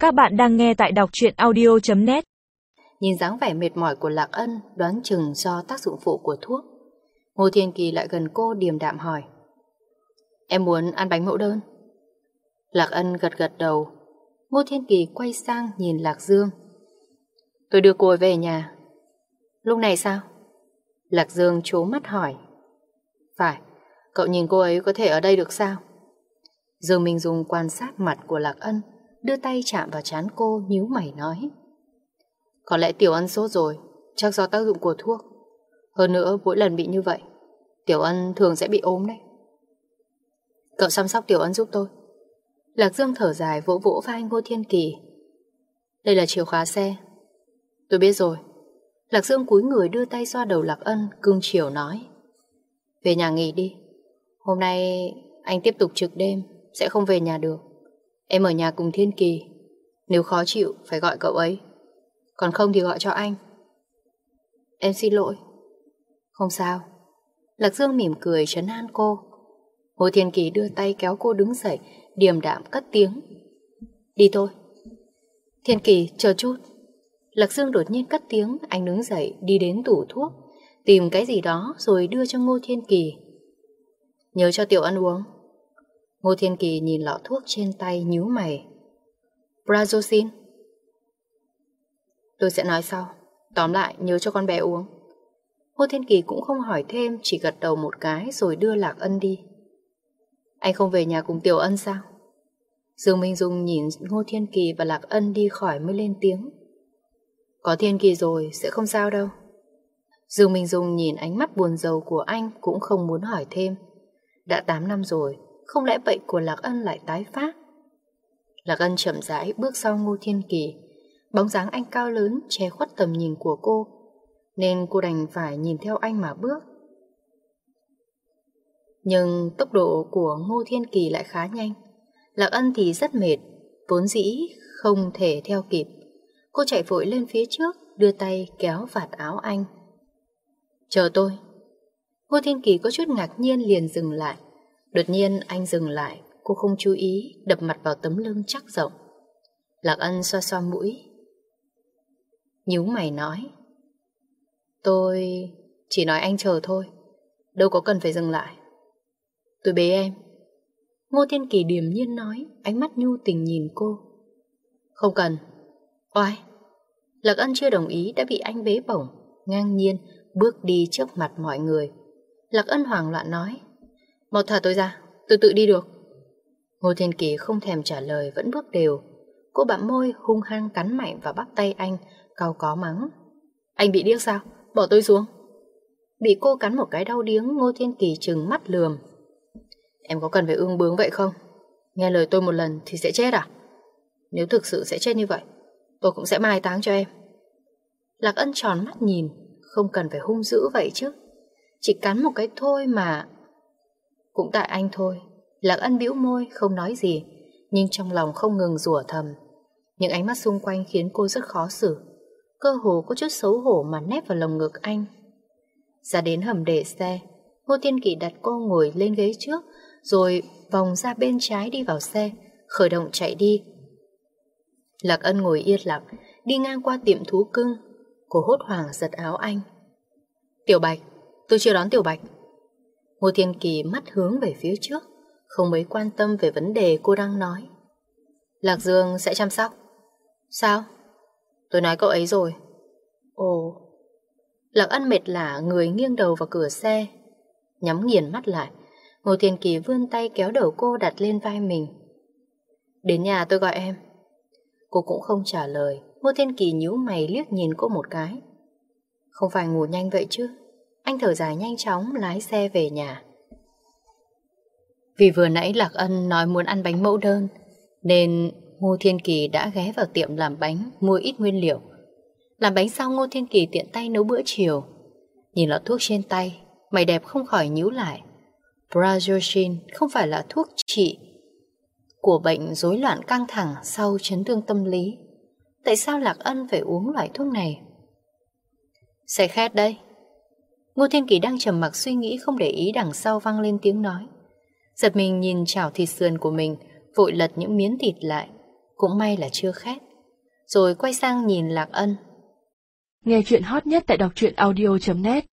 Các bạn đang nghe tại đọc truyện audio.net. Nhìn dáng vẻ mệt mỏi của Lạc Ân, đoán chừng do tác dụng phụ của thuốc. Ngô Thiên Kỳ lại gần cô điềm đạm hỏi: Em muốn ăn bánh mẫu đơn? Lạc Ân gật gật đầu. Ngô Thiên Kỳ quay sang nhìn Lạc Dương: Tôi đưa cô ấy về nhà. Lúc này sao? Lạc Dương trố mắt hỏi. Phải, cậu nhìn cô ấy có thể ở đây được sao? Dương Minh Dung quan sát mặt của Lạc Ân, đưa tay chạm vào trán cô, nhíu mày nói: Có lẽ Tiểu Ân sốt rồi, chắc do tác dụng của thuốc. Hơn nữa mỗi lần bị như vậy, Tiểu Ân thường sẽ bị ốm đấy. Cậu chăm sóc Tiểu Ân giúp tôi. Lạc Dương thở dài vỗ vỗ vai Ngô Thiên Kỳ. Đây là chìa khóa xe. Tôi biết rồi. Lạc Dương cúi người đưa tay xoa đầu Lạc Ân, cưng chiều nói: Về nhà nghỉ đi. Hôm nay anh tiếp tục trực đêm, sẽ không về nhà được. Em ở nhà cùng Thiên Kỳ. Nếu khó chịu phải gọi cậu ấy, còn không thì gọi cho anh. Em xin lỗi. Không sao. Lạc Dương mỉm cười trấn an cô. Ngô Thiên Kỳ đưa tay kéo cô đứng dậy, điềm đạm cất tiếng: Đi thôi. Thiên Kỳ, chờ chút. Lạc Dương đột nhiên cất tiếng. Anh đứng dậy đi đến tủ thuốc, tìm cái gì đó rồi đưa cho Ngô Thiên Kỳ. Nhớ cho Tiểu Ân uống. Ngô Thiên Kỳ nhìn lọ thuốc trên tay, nhíu mày. Prazosin. Tôi sẽ nói sau. Tóm lại nhớ cho con bé uống. Ngô Thiên Kỳ cũng không hỏi thêm, chỉ gật đầu một cái rồi đưa Lạc Ân đi. Anh không về nhà cùng Tiểu Ân sao? Dương Minh Dung nhìn Ngô Thiên Kỳ và Lạc Ân đi khỏi mới lên tiếng. Có Thiên Kỳ rồi, sẽ không sao đâu. Dương Minh Dung nhìn ánh mắt buồn rầu của anh cũng không muốn hỏi thêm. Đã 8 năm rồi, không lẽ bệnh của Lạc Ân lại tái phát? Lạc Ân chậm rãi bước sau Ngô Thiên Kỳ. Bóng dáng anh cao lớn che khuất tầm nhìn của cô, nên cô đành phải nhìn theo anh mà bước. Nhưng tốc độ của Ngô Thiên Kỳ lại khá nhanh. Lạc Ân thì rất mệt, vốn dĩ không thể theo kịp. Cô chạy vội lên phía trước, đưa tay kéo vạt áo anh. Chờ tôi. Ngô Thiên Kỳ có chút ngạc nhiên liền dừng lại. Đột nhiên anh dừng lại, cô không chú ý, đập mặt vào tấm lưng chắc rộng. Lạc Ân xoa xoa mũi, nhíu mày nói: Tôi chỉ nói anh chờ thôi, đâu có cần phải dừng lại. Tôi bế em. Ngô Thiên Kỳ điềm nhiên nói, ánh mắt nhu tình nhìn cô. Không cần. Oai. Lạc Ân chưa đồng ý đã bị anh bế bổng, ngang nhiên bước đi trước mặt mọi người. Lạc Ân hoảng loạn nói: Mau thả tôi ra, tôi tự đi được. Ngô Thiên Kỳ không thèm trả lời, vẫn bước đều. Cô bặm môi hung hăng cắn mạnh vào bắp tay anh, cau có mắng: Anh bị điếc sao? Bỏ tôi xuống. Bị cô cắn một cái đau điếng, Ngô Thiên Kỳ trừng mắt lườm: Em có cần phải ương bướng vậy không? Nghe lời tôi một lần thì sẽ chết à? Nếu thực sự sẽ chết như vậy, tôi cũng sẽ mai táng cho em. Lạc Ân tròn mắt nhìn, không cần phải hung dữ vậy chứ, chỉ cắn một cái thôi mà. Cũng tại anh thôi. Lạc Ân bĩu môi không nói gì, nhưng trong lòng không ngừng rủa thầm. Những ánh mắt xung quanh khiến cô rất khó xử, cơ hồ có chút xấu hổ mà nép vào lồng ngực anh. Ra đến hầm để xe, Ngô Thiên Kỳ đặt cô ngồi lên ghế trước, rồi vòng ra bên trái đi vào xe, khởi động chạy đi. Lạc Ân ngồi yên lặng, đi ngang qua tiệm thú cưng. Cô hốt hoảng giật áo anh. Tiểu Bạch, tôi chưa đón Tiểu Bạch. Ngô Thiên Kỳ mắt hướng về phía trước, không mấy quan tâm về vấn đề cô đang nói. Lạc Dương sẽ chăm sóc. Sao? Tôi nói cậu ấy rồi. Ồ. Lạc Ân mệt lả người nghiêng đầu vào cửa xe, nhắm nghiền mắt lại. Ngô Thiên Kỳ vươn tay kéo đầu cô đặt lên vai mình. Đến nhà tôi gọi em. Cô cũng không trả lời. Ngô Thiên Kỳ nhíu mày liếc nhìn cô một cái. Không phải ngủ nhanh vậy chứ? Anh thở dài nhanh chóng lái xe về nhà. Vì vừa nãy Lạc Ân nói muốn ăn bánh mẫu đơn, nên Ngô Thiên Kỳ đã ghé vào tiệm làm bánh mua ít nguyên liệu. Làm bánh xong, Ngô Thiên Kỳ tiện tay nấu bữa chiều. Nhìn lọ thuốc trên tay, mày đẹp không khỏi nhíu lại. Prazosin không phải là thuốc trị của bệnh rối loạn căng thẳng sau chấn thương tâm lý. Tại sao Lạc Ân phải uống loại thuốc này? Sẽ khét đấy. Ngô Thiên Kỳ đang trầm mặc suy nghĩ, không để ý đằng sau vang lên tiếng nói. Giật mình nhìn chảo thịt sườn của mình, vội lật những miếng thịt lại. cũng may là chưa khét. Rồi quay sang nhìn Lạc Ân. Nghe chuyện hot nhất tại đọc truyện audio.net